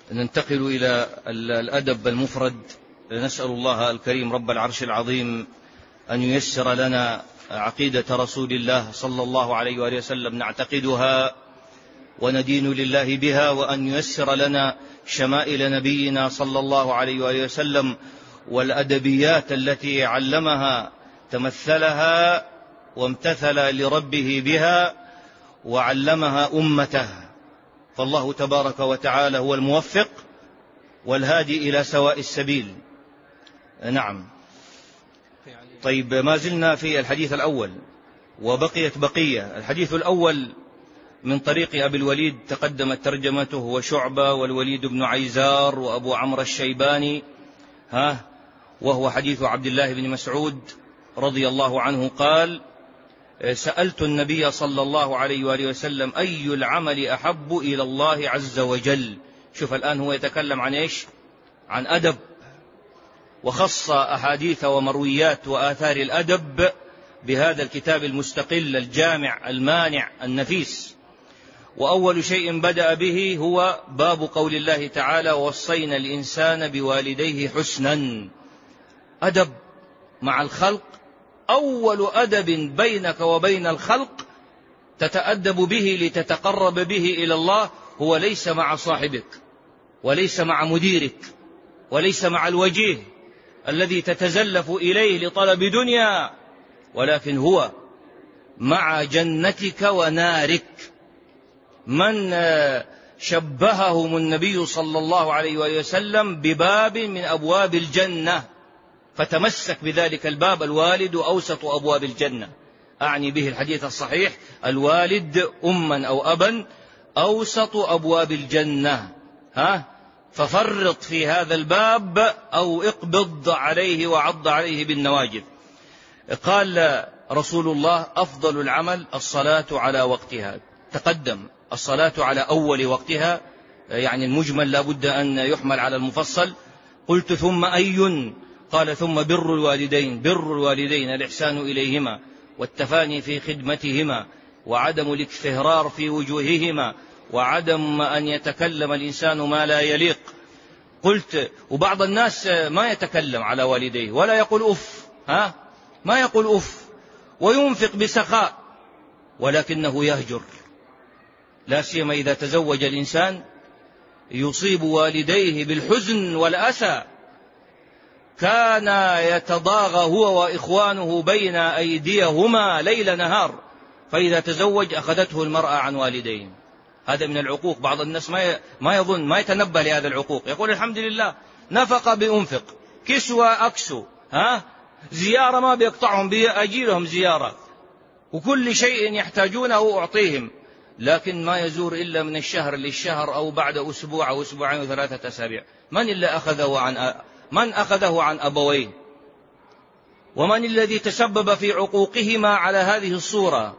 ننتقل إلى الأدب المفرد. نسأل الله الكريم رب العرش العظيم أن ييسر لنا عقيدة رسول الله صلى الله عليه وآله وسلم نعتقدها وندين لله بها، وأن ييسر لنا شمائل نبينا صلى الله عليه وآله وسلم والأدبيات التي علمها تمثلها وامتثل لربه بها وعلمها أمته. فالله تبارك وتعالى هو الموفق والهادي إلى سواء السبيل. نعم. طيب، ما زلنا في الحديث الأول وبقيت بقية. الحديث الأول من طريق أبي الوليد تقدمت ترجمته، وشعبة والوليد بن عيزار وأبو عمرو الشيباني، وهو حديث عبد الله بن مسعود رضي الله عنه قال: سألت النبي صلى الله عليه وآله وسلم أي العمل أحب إلى الله عز وجل. شوف الآن هو يتكلم عن إيش؟ عن أدب، وخص أحاديث ومرويات وآثار الأدب بهذا الكتاب المستقل الجامع المانع النفيس. وأول شيء بدأ به هو باب قول الله تعالى: ووصينا الإنسان بوالديه حسنا. أدب مع الخلق، أول أدب بينك وبين الخلق تتأدب به لتتقرب به إلى الله هو ليس مع صاحبك، وليس مع مديرك، وليس مع الوجيه الذي تتزلف إليه لطلب دنيا، ولكن هو مع جنتك ونارك. من شبههم النبي صلى الله عليه وسلم بباب من أبواب الجنة، فتمسك بذلك الباب. الوالد أوسط أبواب الجنة، أعني به الحديث الصحيح: الوالد أما أو أبا أوسط أبواب الجنة. ففرط في هذا الباب أو اقبض عليه وعض عليه بالنواجذ. قال رسول الله: أفضل العمل الصلاة على وقتها. تقدم الصلاة على أول وقتها، يعني المجمل لا بد أن يحمل على المفصل. قلت: ثم أي؟ قال: ثم بر الوالدين. بر الوالدين الإحسان إليهما والتفاني في خدمتهما وعدم الاكفهرار في وجوههما وعدم أن يتكلم الإنسان ما لا يليق. قلت: وبعض الناس ما يتكلم على والديه ولا يقول أف، ما يقول أف، وينفق بسخاء، ولكنه يهجر. لا سيما إذا تزوج الإنسان يصيب والديه بالحزن والأسى. كان يتضاغى هو وإخوانه بين أيديهما ليل نهار، فإذا تزوج أخذته المرأة عن والديه. هذا من العقوق. بعض الناس ما يظن، ما يتنبه لهذا العقوق، يقول: الحمد لله نفق بأنفق، كسوة أكسو، زيارة ما بيقطعهم بأجيلهم زيارة، وكل شيء يحتاجونه أعطيهم، لكن ما يزور إلا من الشهر للشهر أو بعد أسبوع أو أسبوعين وثلاثة أسابيع. من أخذه عن أبويه؟ ومن الذي تسبب في عقوقهما على هذه الصورة؟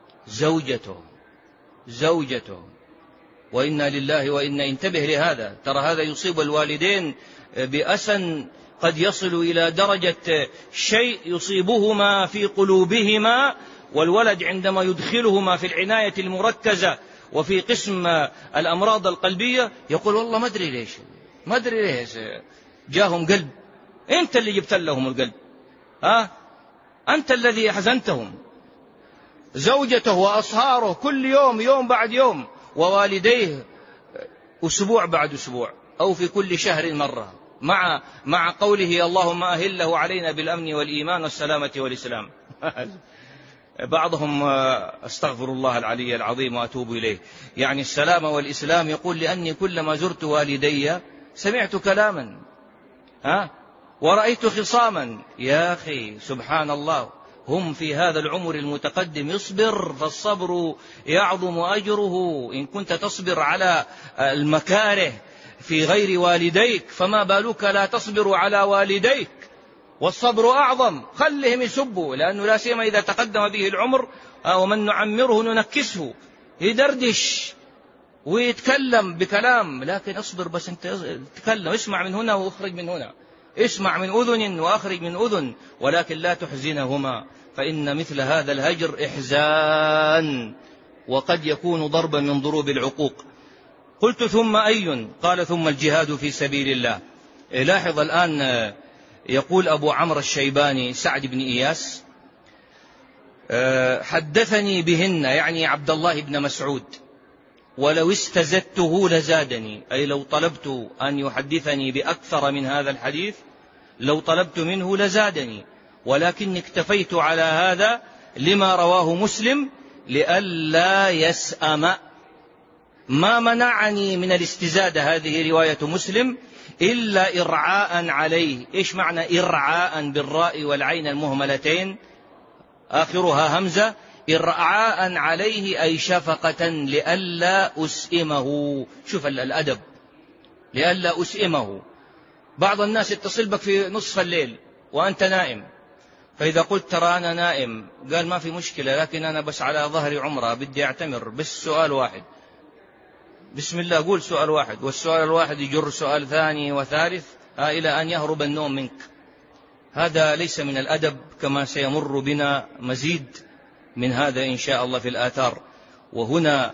زوجته. وإنا لله وإنا. انتبه لهذا، ترى هذا يصيب الوالدين بأسى قد يصل إلى درجة شيء يصيبهما في قلوبهما. والولد عندما يدخلهما في العناية المركزة وفي قسم الأمراض القلبية يقول: والله ما أدري ليش جاهم قلب. أنت اللي جبت لهم القلب، أنت الذي أحزنتهم. زوجته وأصهاره كل يوم، يوم بعد يوم، ووالديه أسبوع بعد أسبوع، أو في كل شهر مرة، مع قوله: اللهم أهله علينا بالأمن والإيمان والسلامة والإسلام. بعضهم استغفر الله العلي العظيم وأتوب إليه، يعني السلامة والإسلام، يقول: لأني كلما زرت والدي سمعت كلاما ورأيت خصاما. يا أخي سبحان الله، هم في هذا العمر المتقدم يصبر، فالصبر يعظم أجره. إن كنت تصبر على المكاره في غير والديك، فما بالك لا تصبر على والديك؟ والصبر أعظم. خلهم يسبوا، لأنه لا سيما إذا تقدم به العمر، ومن نعمره ننكسه، يدردش ويتكلم بكلام، لكن اصبر بس، انت تكلم، اسمع من هنا واخرج من هنا، اسمع من أذن وأخرج من أذن، ولكن لا تحزنهما، فإن مثل هذا الهجر إحزان، وقد يكون ضربا من ضروب العقوق. قلت ثم أي؟ قال ثم الجهاد في سبيل الله. لاحظ الآن، يقول أبو عمرو الشيباني سعد بن إياس: حدثني بهن، يعني عبد الله بن مسعود، ولو استزدته لزادني، أي لو طلبت أن يحدثني بأكثر من هذا الحديث لو طلبت منه لزادني، ولكن اكتفيت على هذا لما رواه مسلم لئلا يسأم. ما منعني من الاستزادة، هذه رواية مسلم، إلا إرعاء عليه. إيش معنى إرعاء بالراء والعين المهملتين آخرها همزة؟ إرعاء عليه أي شفقة لئلا أسئمه. شوف الأدب، لئلا أسئمه. بعض الناس يتصل بك في نصف الليل وأنت نائم، فإذا قلت ترى أنا نائم، قال ما في مشكلة، لكن أنا بس على ظهر عمرة بدي أعتمر، بس سؤال واحد، بسم الله قول سؤال واحد، والسؤال الواحد يجر سؤال ثاني وثالث إلى أن يهرب النوم منك. هذا ليس من الأدب، كما سيمر بنا مزيد من هذا إن شاء الله في الآثار. وهنا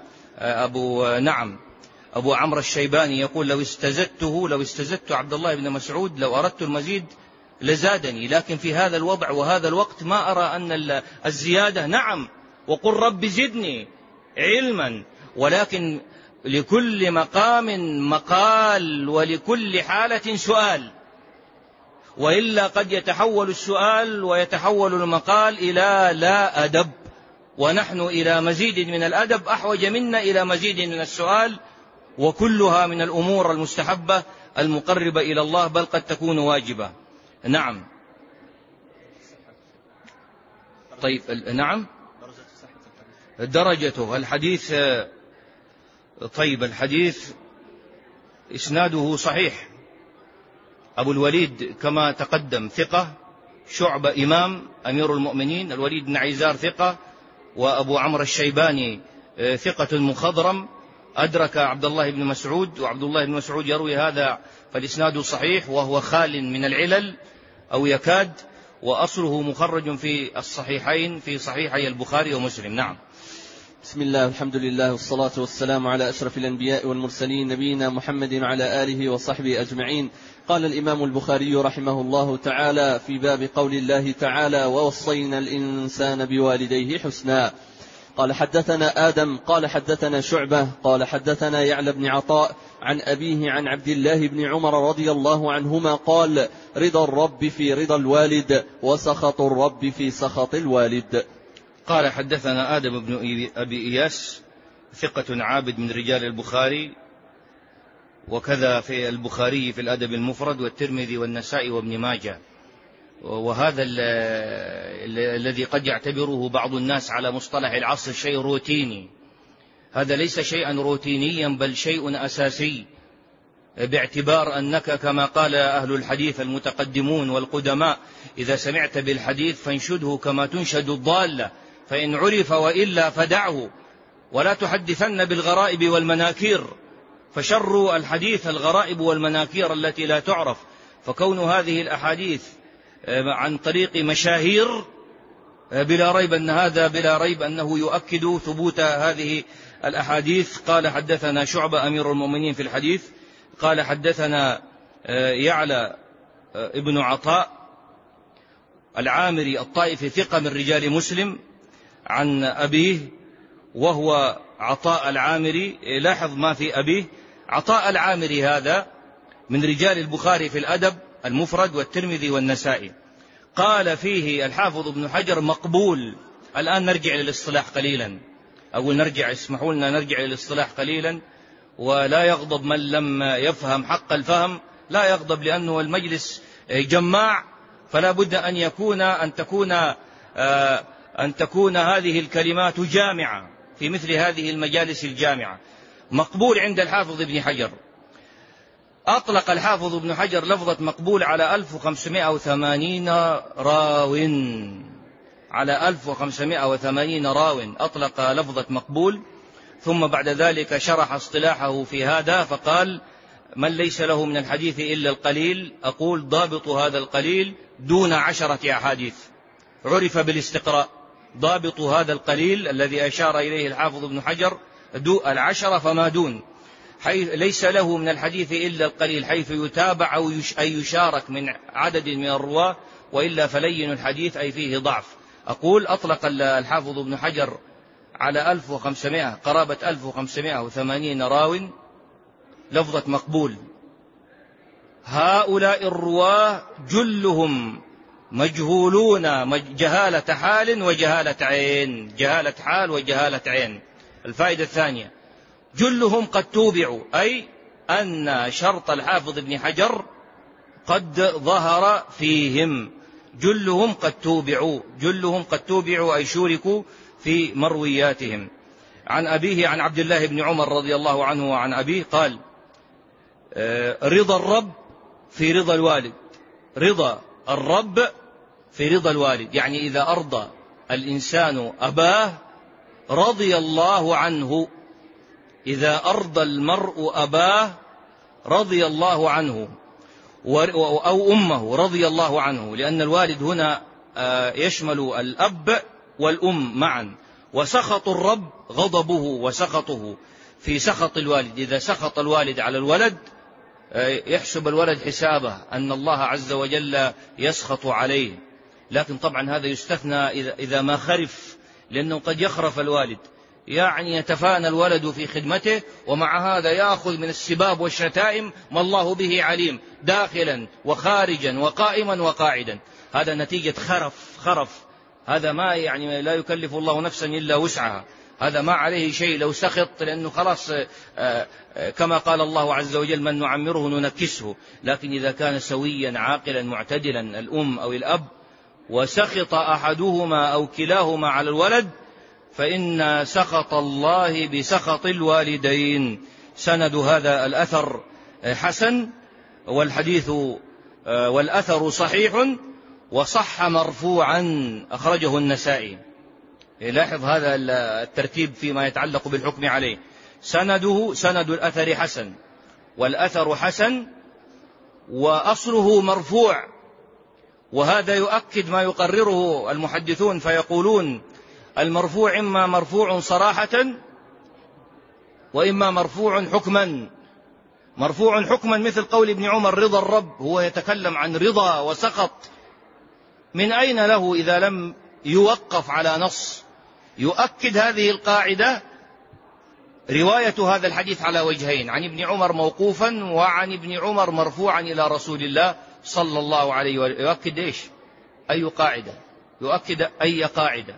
أبو عمرو الشيباني يقول: لو استزدت عبد الله بن مسعود، لو أردت المزيد لزادني، لكن في هذا الوضع وهذا الوقت ما أرى أن الزيادة، نعم وقل رب زدني علما، ولكن لكل مقام مقال ولكل حالة سؤال، وإلا قد يتحول السؤال ويتحول المقال إلى لا أدب، ونحن إلى مزيد من الأدب أحوج منا إلى مزيد من السؤال، وكلها من الأمور المستحبة المقربة إلى الله، بل قد تكون واجبة. نعم. طيب، نعم، درجته الحديث. طيب، الحديث إسناده صحيح. أبو الوليد كما تقدم ثقة، شعبة إمام أمير المؤمنين، الوليد بن عيزار ثقة، وأبو عمرو الشيباني ثقة مخضرم، أدرك عبد الله بن مسعود، وعبد الله بن مسعود يروي هذا، فالإسناد صحيح، وهو خال من العلل أو يكاد، وأصله مخرج في الصحيحين، في صحيحي البخاري ومسلم. نعم. بسم الله، الحمد لله، والصلاة والسلام على أشرف الأنبياء والمرسلين، نبينا محمد وعلى آله وصحبه أجمعين. قال الإمام البخاري رحمه الله تعالى في باب قول الله تعالى: ووصينا الإنسان بوالديه حسنا. قال حدثنا آدم قال حدثنا شعبة قال حدثنا يعلى بن عطاء عن أبيه عن عبد الله بن عمر رضي الله عنهما قال: رضا الرب في رضا الوالد، وسخط الرب في سخط الوالد. قال حدثنا آدم بن أبي إياس ثقة عابد من رجال البخاري، وكذا في البخاري في الأدب المفرد والترمذي والنسائي وابن ماجه. وهذا الذي قد يعتبره بعض الناس على مصطلح العصر شيء روتيني، هذا ليس شيئا روتينيا، بل شيء أساسي، باعتبار أنك كما قال أهل الحديث المتقدمون والقدماء: إذا سمعت بالحديث فانشده كما تنشد الضالة، فإن عرف وإلا فدعه، ولا تحدثن بالغرائب والمناكير، فشر الحديث الغرائب والمناكير التي لا تعرف. فكون هذه الأحاديث عن طريق مشاهير بلا ريب أنه يؤكد ثبوت هذه الأحاديث. قال حدثنا شعبة أمير المؤمنين في الحديث قال حدثنا يعلى ابن عطاء العامري الطائفي ثقة من رجال مسلم عن أبيه وهو عطاء العامري. لاحظ ما في أبيه، عطاء العامري هذا من رجال البخاري في الأدب المفرد والترمذي والنسائي. قال فيه الحافظ ابن حجر مقبول. الآن نرجع للاصطلاح قليلا، اسمحوا لنا نرجع للاصطلاح قليلا، ولا يغضب من لم يفهم حق الفهم، لا يغضب، لأنه المجلس جماع، فلا بد أن تكون هذه الكلمات جامعة في مثل هذه المجالس الجامعة. مقبول عند الحافظ ابن حجر، أطلق الحافظ ابن حجر لفظة مقبول على 1580 راو، على 1580 راو أطلق لفظة مقبول. ثم بعد ذلك شرح اصطلاحه في هذا فقال: من ليس له من الحديث إلا القليل، أقول ضابط هذا القليل دون 10 أحاديث، عرف بالاستقراء. ضابط هذا القليل الذي أشار إليه الحافظ ابن حجر 10 فما دون، ليس له من الحديث إلا القليل، حيث يتابع أو يشارك من عدد من الرواة، وإلا فلين الحديث أي فيه ضعف. أقول أطلق الحافظ ابن حجر على 1500 قرابة 1580 راو لفظة مقبول. هؤلاء الرواه جلهم مجهولون جهالة حال وجهالة عين، جهالة حال وجهالة عين. الفائدة الثانية جلهم قد توبعوا، أي أن شرط الحافظ ابن حجر قد ظهر فيهم. جلهم قد توبعوا، جلهم قد توبعوا أي شوركوا في مروياتهم. عن أبيه عن عبد الله بن عمر رضي الله عنه وعن أبيه قال: رضا الرب في رضا الوالد. رضا الرب في رضا الوالد، يعني إذا أرضى الإنسان أباه رضي الله عنه. إذا أرضى المرء أباه رضي الله عنه، أو أمه رضي الله عنه، لأن الوالد هنا يشمل الأب والأم معا. وسخط الرب غضبه وسخطه، في سخط الوالد. إذا سخط الوالد على الولد يحسب الولد حسابه أن الله عز وجل يسخط عليه. لكن طبعا هذا يستثنى إذا ما خرف، لأنه قد يخرف الوالد، يعني يتفانى الولد في خدمته، ومع هذا يأخذ من السباب والشتائم ما الله به عليم، داخلا وخارجا وقائما وقاعدا. هذا نتيجة خرف. هذا ما يعني لا يكلف الله نفسا إلا وسعها، هذا ما عليه شيء. لو سخط لأنه خلاص كما قال الله عز وجل: من نعمره ننكسه. لكن إذا كان سويا عاقلا معتدلا الأم أو الأب، وسخط أحدهما أو كلاهما على الولد، فإن سخط الله بسخط الوالدين. سند هذا الأثر حسن، والحديث والأثر صحيح، وصح مرفوعا، أخرجه النسائي. لاحظ هذا الترتيب فيما يتعلق بالحكم عليه. سند الأثر حسن، والأثر حسن، وأصله مرفوع. وهذا يؤكد ما يقرره المحدثون، فيقولون المرفوع إما مرفوع صراحة، وإما مرفوع حكما. مرفوع حكما مثل قول ابن عمر: رضا الرب، هو يتكلم عن رضا وسخط. من أين له إذا لم يوقف على نص؟ يؤكد هذه القاعدة رواية هذا الحديث على وجهين: عن ابن عمر موقوفا، وعن ابن عمر مرفوعا إلى رسول الله صلى الله عليه وسلم. يؤكد إيش؟ أي قاعدة؟ يؤكد أي قاعدة؟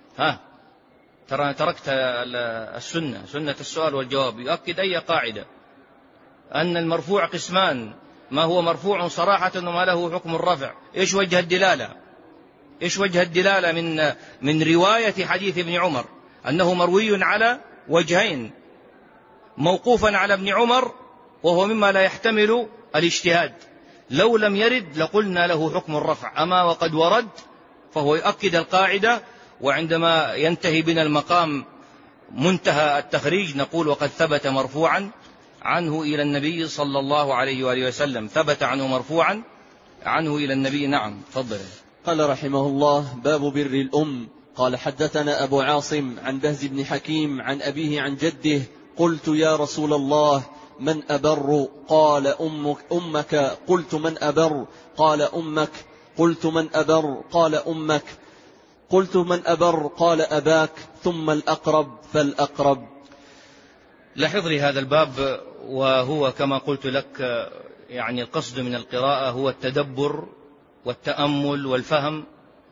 ترى تركت السنة، سنة السؤال والجواب. يؤكد أي قاعدة؟ أن المرفوع قسمان: ما هو مرفوع صراحة وما له حكم الرفع. إيش وجه الدلالة؟ إيش وجه الدلالة من رواية حديث ابن عمر؟ أنه مروي على وجهين: موقوفا على ابن عمر، وهو مما لا يحتمل الاجتهاد. لو لم يرد لقلنا له حكم الرفع، أما وقد ورد فهو يؤكد القاعدة. وعندما ينتهي بنا المقام منتهى التخريج نقول: وقد ثبت مرفوعا عنه إلى النبي صلى الله عليه وآله وسلم. ثبت عنه مرفوعا عنه إلى النبي. نعم، تفضل. قال رحمه الله: باب بر الأم. قال: حدثنا أبو عاصم عن بهز بن حكيم عن أبيه عن جده: قلت: يا رسول الله، من أبر؟ قال: أمك. قلت: من أبر؟ قال: أمك. قلت: من أبر؟ قال: أمك. قلت: من أبر؟ قال: أباك، ثم الأقرب فالأقرب. لاحظ لي هذا الباب، وهو كما قلت لك يعني القصد من القراءة هو التدبر والتأمل والفهم،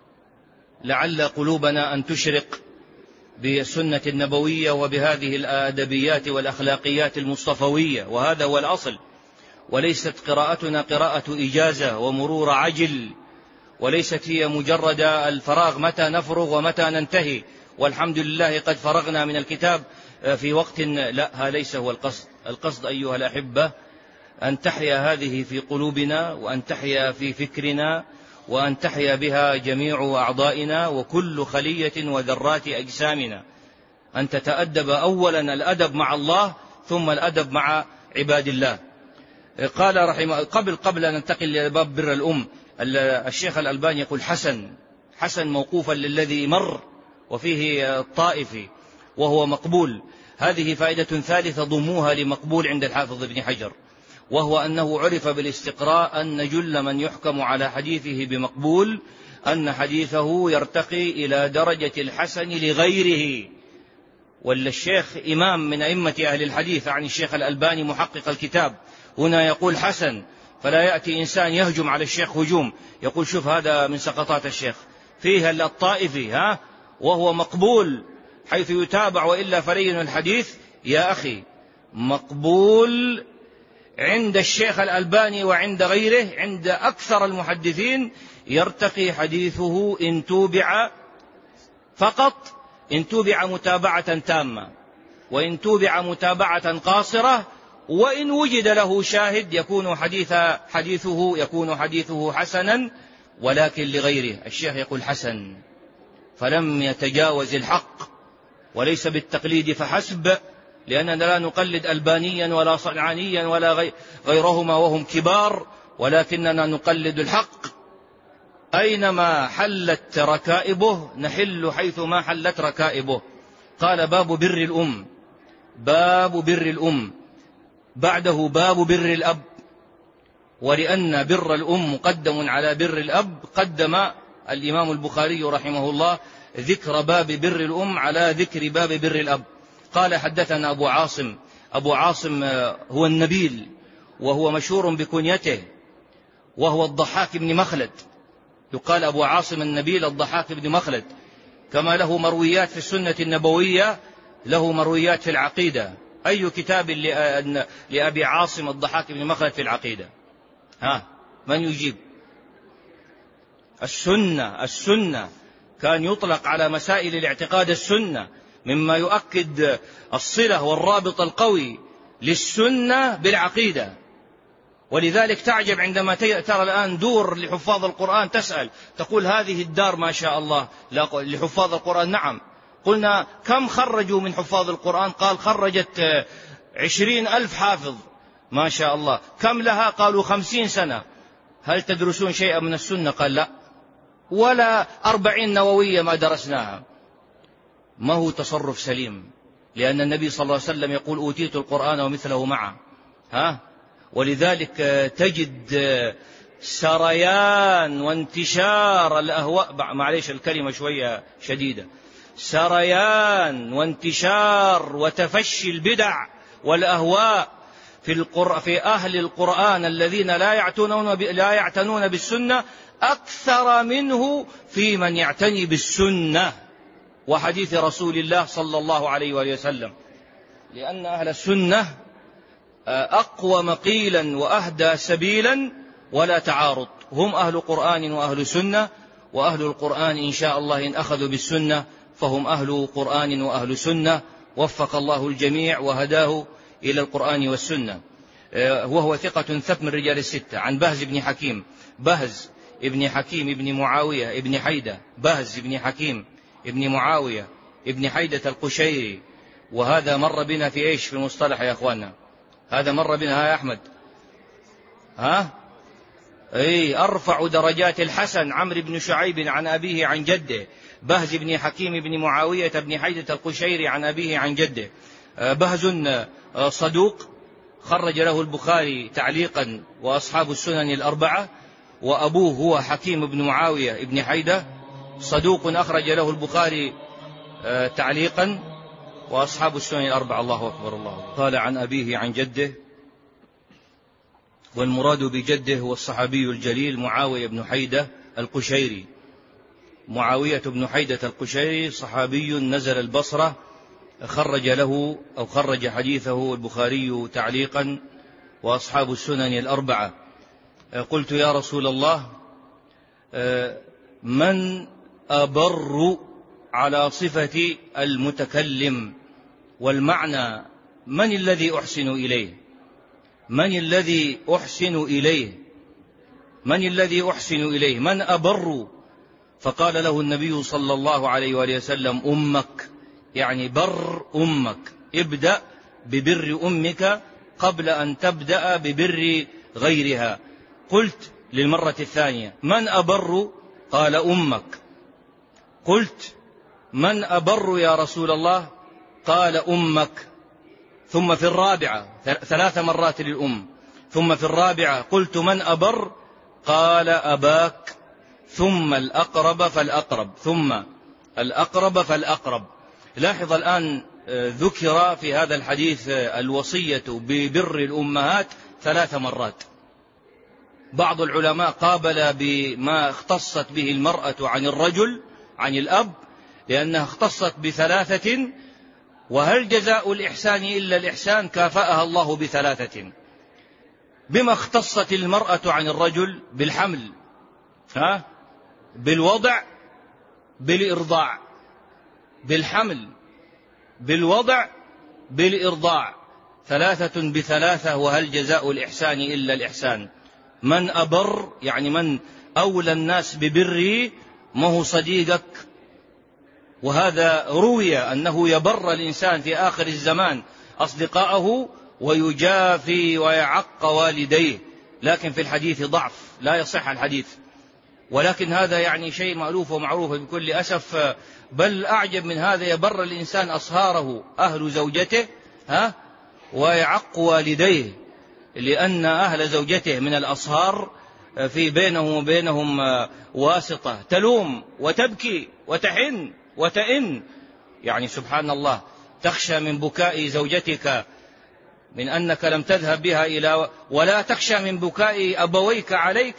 لعل قلوبنا أن تشرق بالسنة النبوية وبهذه الآدبيات والأخلاقيات المصطفوية، وهذا هو الأصل. وليست قراءتنا قراءة إجازة ومرور عجل، وليست هي مجرد الفراغ متى نفرغ ومتى ننتهي والحمد لله قد فرغنا من الكتاب في وقت. لا، هذا ليس هو القصد. القصد أيها الأحبة أن تحيا هذه في قلوبنا، وأن تحيا في فكرنا، وأن تحيا بها جميع أعضائنا وكل خلية وذرات أجسامنا. أن تتأدب أولا الأدب مع الله، ثم الأدب مع عباد الله. قال رحمه قبل أن ننتقل لباب بر الأم، الشيخ الألباني يقول: حسن موقوفا للذي مر، وفيه الطائفي وهو مقبول. هذه فائدة ثالثة ضموها لمقبول عند الحافظ ابن حجر، وهو أنه عرف بالاستقراء أن جل من يحكم على حديثه بمقبول أن حديثه يرتقي إلى درجة الحسن لغيره. والشيخ إمام من أئمة أهل الحديث عن الشيخ الألباني محقق الكتاب هنا يقول حسن، فلا يأتي إنسان يهجم على الشيخ هجوم يقول شوف هذا من سقطات الشيخ فيها الطائفي وهو مقبول حيث يتابع وإلا فلين الحديث. يا أخي مقبول عند الشيخ الألباني وعند غيره عند أكثر المحدثين يرتقي حديثه إن توبع فقط، إن توبع متابعة تامة، وإن توبع متابعة قاصرة، وإن وجد له شاهد يكون حديثه حسنا ولكن لغيره. الشيخ يقول حسن، فلم يتجاوز الحق، وليس بالتقليد فحسب، لأننا لا نقلد ألبانيا ولا صنعانيا ولا غيرهما وهم كبار، ولكننا نقلد الحق. أينما حلت ركائبه نحل حيثما حلت ركائبه. قال باب بر الأم، باب بر الأم، بعده باب بر الأب، ولأن بر الأم مقدم على بر الأب قدم الإمام البخاري رحمه الله ذكر باب بر الأم على ذكر باب بر الأب. قال حدثنا أبو عاصم. أبو عاصم هو النبيل، وهو مشهور بكنيته، وهو الضحاك بن مخلد، يقال أبو عاصم النبيل الضحاك بن مخلد، كما له مرويات في السنة النبوية، له مرويات في العقيدة. أي كتاب لأبي عاصم الضحاك بن مخلد في العقيدة؟ من يجيب؟ السنة كان يطلق على مسائل الاعتقاد السنة، مما يؤكد الصلة والرابط القوي للسنة بالعقيدة. ولذلك تعجب عندما ترى الآن دور لحفاظ القرآن، تسأل تقول هذه الدار ما شاء الله لحفاظ القرآن. نعم. قلنا كم خرجوا من حفاظ القرآن؟ قال خرجت 20,000 حافظ ما شاء الله. كم لها؟ قالوا 50 سنة. هل تدرسون شيئا من السنة؟ قال لا، ولا 40 نووية ما درسناها. ما هو تصرف سليم، لأن النبي صلى الله عليه وسلم يقول أوتيت القرآن ومثله معه. ولذلك تجد سريان وانتشار الأهواء، معليش الكلمة شوية شديدة، سريان وانتشار وتفشي البدع والأهواء في أهل القرآن الذين لا يعتنون بالسنة أكثر منه في من يعتني بالسنة وحديث رسول الله صلى الله عليه وآله وسلم. لأن أهل السنة أقوى مقيلا وأهدى سبيلا ولا تعارض، هم أهل قرآن وأهل سنة، وأهل القرآن إن شاء الله إن أخذوا بالسنة فهم أهل قرآن وأهل سنة. وفق الله الجميع وهداه إلى القرآن والسنة. وهو ثقة ثبت من رجال الستة. عن بهز بن حكيم، بهز ابن حكيم ابن معاوية ابن حيدة، بهز ابن حكيم ابن معاوية ابن حيدة القشيري. وهذا مر بنا في إيش في المصطلح يا أخوانا؟ هذا مر بنا يا أحمد. أرفع درجات الحسن عمرو بن شعيب عن أبيه عن جده، بهز بن حكيم بن معاوية بن حيدة القشيري عن أبيه عن جده. بهز صدوق خرج له البخاري تعليقا وأصحاب السنن الأربعة، وأبوه هو حكيم بن معاوية بن حيدة صدوق أخرج له البخاري تعليقا وأصحاب السنن الأربعة. الله أكبر الله. قال عن أبيه عن جده، والمراد بجده هو الصحابي الجليل معاوية بن حيدة القشيري. معاوية بن حيدة القشيري صحابي نزل البصرة، خرج له أو خرج حديثه البخاري تعليقا وأصحاب السنن الأربعة. قلت يا رسول الله من أبر على صفة المتكلم؟ والمعنى من الذي أحسن إليه؟ من الذي أحسن إليه؟ من الذي أحسن إليه؟ من أبر؟ فقال له النبي صلى الله عليه وآله وسلم أمك، يعني بر أمك، ابدأ ببر أمك قبل أن تبدأ ببر غيرها. قلت للمرة الثانية من أبر؟ قال أمك. قلت من أبر يا رسول الله؟ قال أمك. ثم في الرابعة 3 مرات للأم، ثم في الرابعة قلت من أبر؟ قال أباك، ثم الأقرب فالأقرب، ثم الأقرب فالأقرب. لاحظ الآن ذكر في هذا الحديث الوصية ببر الأمهات 3 مرات. بعض العلماء قابل بما اختصت به المرأة عن الرجل عن الأب لأنها اختصت ب3، وهل جزاء الإحسان إلا الإحسان؟ كافأها الله ب3. بما اختصت المرأة عن الرجل؟ بالحمل، بالوضع، بالإرضاع. بالحمل، بالوضع، بالإرضاع، 3 ب3. وهل جزاء الإحسان إلا الإحسان؟ من أبر يعني من أولى الناس ببره، ما هو صديقك. وهذا روي أنه يبر الإنسان في آخر الزمان أصدقاءه ويجافي ويعق والديه، لكن في الحديث ضعف، لا يصح الحديث. ولكن هذا يعني شيء مألوف ومعروف بكل أسف. بل أعجب من هذا، يبر الإنسان أصهاره أهل زوجته ويعق والديه، لأن أهل زوجته من الأصهار في بينه وبينهم واسطة تلوم وتبكي وتحن وتئن. يعني سبحان الله، تخشى من بكاء زوجتك من أنك لم تذهب بها ولا تخشى من بكاء أبويك عليك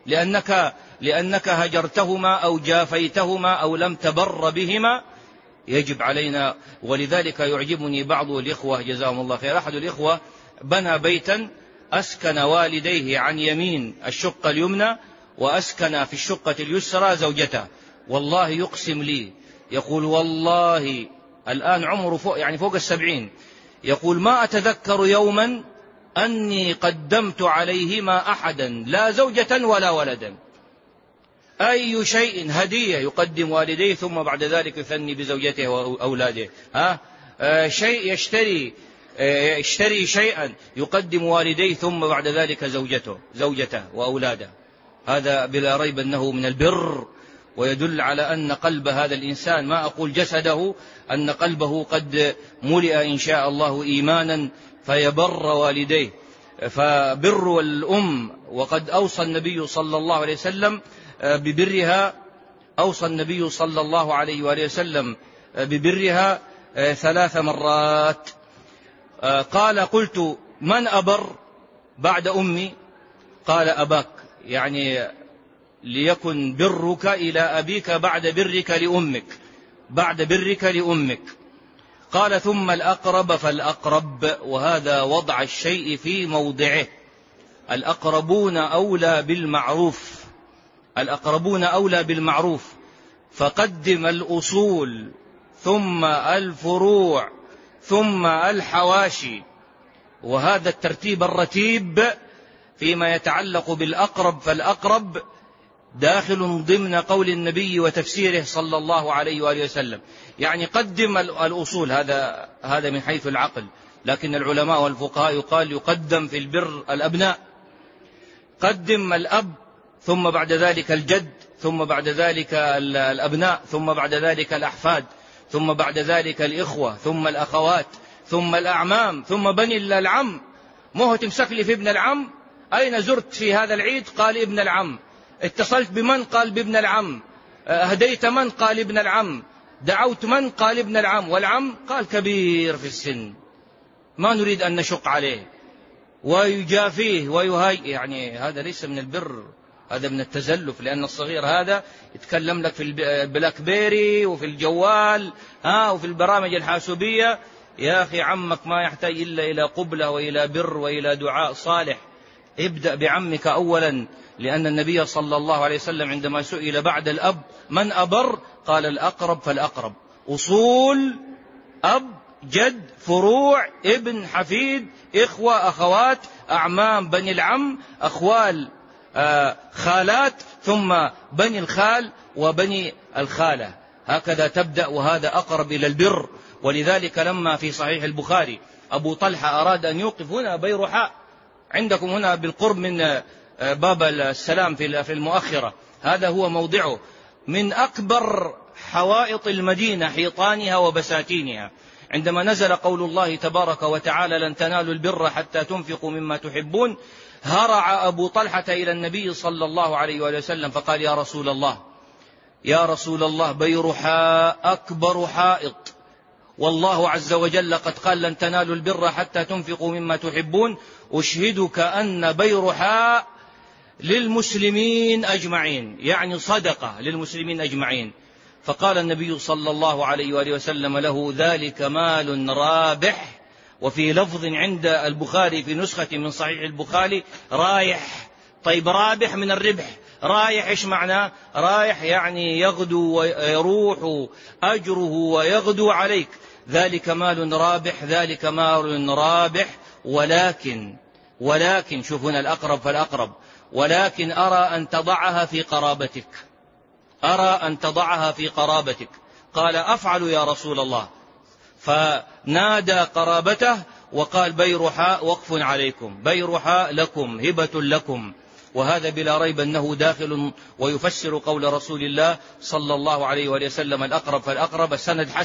لأنك هجرتهما أو جافيتهما أو لم تبر بهما. يجب علينا. ولذلك يعجبني بعض الإخوة جزاهم الله خير، أحد الإخوة بنى بيتا أسكن والديه عن يمين الشقة اليمنى، وأسكن في الشقة اليسرى زوجته. والله يقسم لي، يقول والله الآن عمره فوق 70، يقول ما أتذكر يوما أني قدمت عليهما أحدا، لا زوجة ولا ولدا. أي شيء هدية يقدم والديه ثم بعد ذلك يثني بزوجته وأولاده. شيء يشتري شيئا يقدم والديه ثم بعد ذلك زوجته وأولاده. هذا بلا ريب أنه من البر، ويدل على أن قلب هذا الإنسان، ما أقول جسده، أن قلبه قد ملئ إن شاء الله إيمانا فيبر والديه. فبر الأم، وقد أوصى النبي صلى الله عليه وسلم ببرها، أوصى النبي صلى الله عليه وآله وسلم ببرها 3 مرات. قال قلت من أبر بعد أمي؟ قال أباك، يعني ليكن برك إلى أبيك بعد برك لأمك. قال ثم الأقرب فالأقرب، وهذا وضع الشيء في موضعه. الأقربون أولى بالمعروف، فقدم الأصول ثم الفروع ثم الحواشي. وهذا الترتيب الرتيب فيما يتعلق بالأقرب فالأقرب داخل ضمن قول النبي وتفسيره صلى الله عليه وآله وسلم. يعني قدم الأصول، هذا من حيث العقل، لكن العلماء والفقهاء يقدم في البر الأبناء. قدم الأب ثم بعد ذلك الجد، ثم بعد ذلك الأبناء، ثم بعد ذلك الأحفاد، ثم بعد ذلك الإخوة، ثم الأخوات، ثم الأعمام، ثم بني العم. مو تمسك لي في ابن العم، أين زرت في هذا العيد؟ قال ابن العم. اتصلت بمن؟ قال بابن العم. هديت من؟ قال ابن العم. دعوت من؟ قال ابن العم. والعم قال كبير في السن، ما نريد أن نشق عليه ويجافيه يعني هذا ليس من البر، هذا من التزلف. لأن الصغير هذا يتكلم لك في البلاك بيري وفي الجوال وفي البرامج الحاسوبية. يا أخي عمك ما يحتاج إلا إلى قبلة وإلى بر وإلى دعاء صالح. ابدأ بعمك أولا، لأن النبي صلى الله عليه وسلم عندما سئل بعد الأب من أبر؟ قال الأقرب فالأقرب. أصول، أب، جد، فروع، ابن، حفيد، إخوة، أخوات، أعمام، بني العم، أخوال، خالات، ثم بني الخال وبني الخالة. هكذا تبدأ، وهذا أقرب إلى البر. ولذلك لما في صحيح البخاري أبو طلحة أراد أن يوقف هنا بيرحاء، عندكم هنا بالقرب من باب السلام في المؤخرة، هذا هو موضعه، من أكبر حوائط المدينة، حيطانها وبساتينها. عندما نزل قول الله تبارك وتعالى لن تنالوا البر حتى تنفقوا مما تحبون، هرع أبو طلحة إلى النبي صلى الله عليه وسلم فقال يا رسول الله بيرحاء أكبر حائط، والله عز وجل قد قال لن تنالوا البر حتى تنفقوا مما تحبون، أشهدك أن بيرحاء للمسلمين أجمعين، يعني صدقة للمسلمين أجمعين. فقال النبي صلى الله عليه وآله وسلم له ذلك مال رابح. وفي لفظ عند البخاري في نسخة من صحيح البخاري رايح. طيب رابح من الربح، رايح إيش معناه؟ رايح يعني يغدو ويروح أجره ويغدو عليك، ذلك مال رابح، ذلك مال رابح. ولكن شوف هنا الأقرب فالأقرب، ولكن أرى أن تضعها في قرابتك. قال أفعل يا رسول الله. فنادى قرابته وقال بيرحاء وقف عليكم، بيرحاء لكم، هبة لكم. وهذا بلا ريب أنه داخل ويفسر قول رسول الله صلى الله عليه وسلم الأقرب فالأقرب.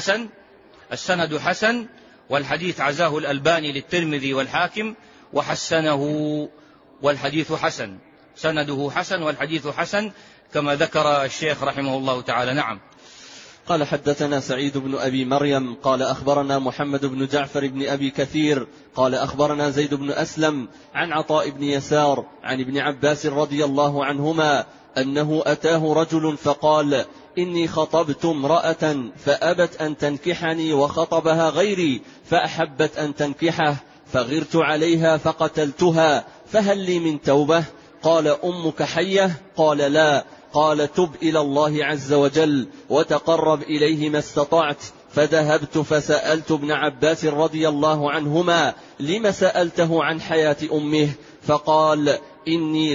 السند حسن، والحديث عزاه الألباني للترمذي والحاكم وحسنه، والحديث حسن، سنده حسن والحديث حسن كما ذكر الشيخ رحمه الله تعالى. نعم. قال حدثنا سعيد بن أبي مريم قال أخبرنا محمد بن جعفر بن أبي كثير قال أخبرنا زيد بن أسلم عن عطاء بن يسار عن ابن عباس رضي الله عنهما أنه أتاه رجل فقال إني خطبت امرأة فأبت أن تنكحني وخطبها غيري فأحبت أن تنكحه فغرت عليها فقتلتها، فهل لي من توبة؟ قال أمك حية؟ قال لا. قال تب إلى الله عز وجل وتقرب إليه ما استطعت. فذهبت فسألت ابن عباس رضي الله عنهما لم سألته عن حياة أمه؟ فقال إني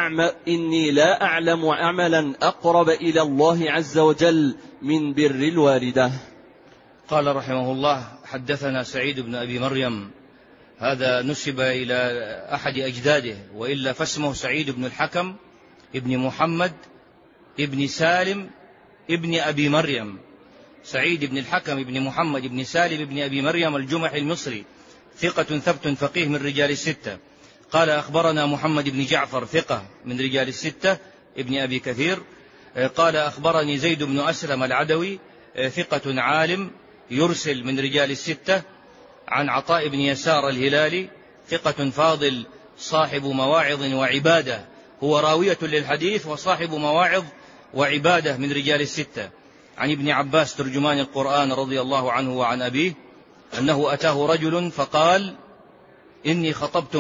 لا أعلم عملا أقرب إلى الله عز وجل من بر الوالدة. قال رحمه الله حدثنا سعيد بن أبي مريم، هذا نسب إلى أحد أجداده، وإلا فاسمه سعيد بن الحكم ابن محمد ابن سالم ابن أبي مريم. سعيد بن الحكم ابن محمد ابن سالم ابن أبي مريم الجمحي المصري، ثقة ثبت فقيه من رجال الستة. قال أخبرنا محمد بن جعفر ثقة من رجال الستة ابن أبي كثير. قال أخبرني زيد بن أسلم العدوي ثقة عالم يرسل من رجال الستة، عن عطاء بن يسار الهلالي ثقة فاضل صاحب مواعظ وعبادة، هو راوية للحديث وصاحب مواعظ وعبادة من رجال الستة. عن ابن عباس ترجمان القرآن رضي الله عنه وعن أبيه أنه أتاه رجل فقال إني خطبت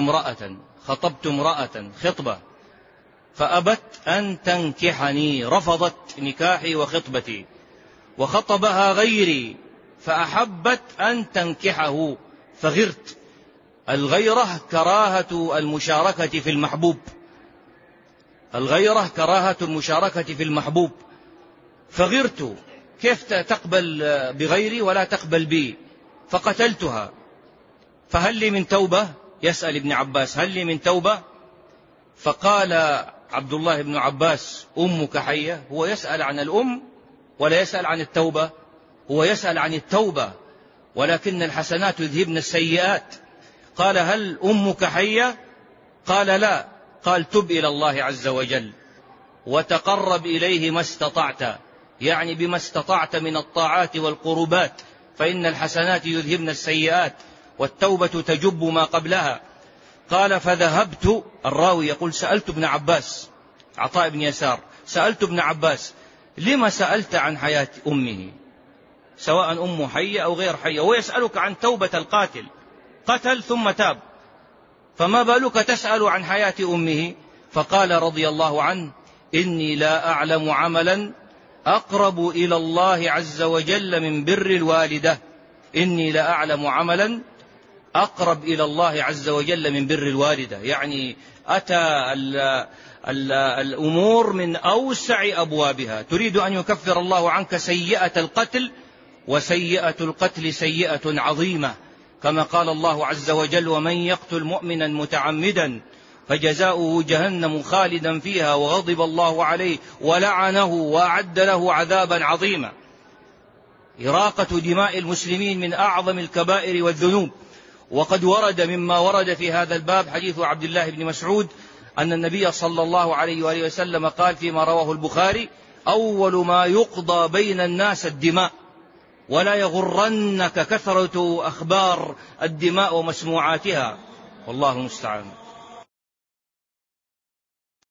امرأة خطبة فأبت أن تنكحني، رفضت نكاحي وخطبتي، وخطبها غيري فأحبت أن تنكحه فغرت. الغيرة كراهة المشاركة في المحبوب، الغيرة كراهة المشاركة في المحبوب. فغرت، كيف تقبل بغيري ولا تقبل بي؟ فقتلتها، فهل لي من توبة؟ يسأل ابن عباس هل لي من توبة؟ فقال عبد الله بن عباس أمك حية؟ هو يسأل عن الأم ولا يسأل عن التوبة؟ هو يسأل عن التوبة، ولكن الحسنات يذهبن السيئات. قال هل أمك حية؟ قال لا. قال تب إلى الله عز وجل وتقرب إليه ما استطعت، يعني بما استطعت من الطاعات والقربات، فإن الحسنات يذهبن السيئات والتوبة تجب ما قبلها. قال فذهبت، الراوي يقول سألت ابن عباس عطاء بن يسار، سألت ابن عباس لما سألت عن حياة أمه، سواء أمه حية أو غير حية، ويسألك عن توبة القاتل، قتل ثم تاب، فما بالك تسأل عن حياة أمه؟ فقال رضي الله عنه إني لا أعلم عملا أقرب إلى الله عز وجل من بر الوالدة. إني لا أعلم عملا أقرب إلى الله عز وجل من بر الوالدة، يعني أتى الأمور من أوسع أبوابها. تريد أن يكفر الله عنك سيئة القتل، وسيئة القتل سيئة عظيمة، كما قال الله عز وجل ومن يقتل مؤمنا متعمدا فجزاؤه جهنم خالدا فيها وغضب الله عليه ولعنه وأعد له عذابا عظيما. إراقة دماء المسلمين من أعظم الكبائر والذنوب. وقد ورد مما ورد في هذا الباب حديث عبد الله بن مسعود أن النبي صلى الله عليه وآله وسلم قال فيما رواه البخاري: أول ما يقضى بين الناس الدماء، ولا يغرنك كثرة أخبار الدماء ومسموعاتها، والله المستعان.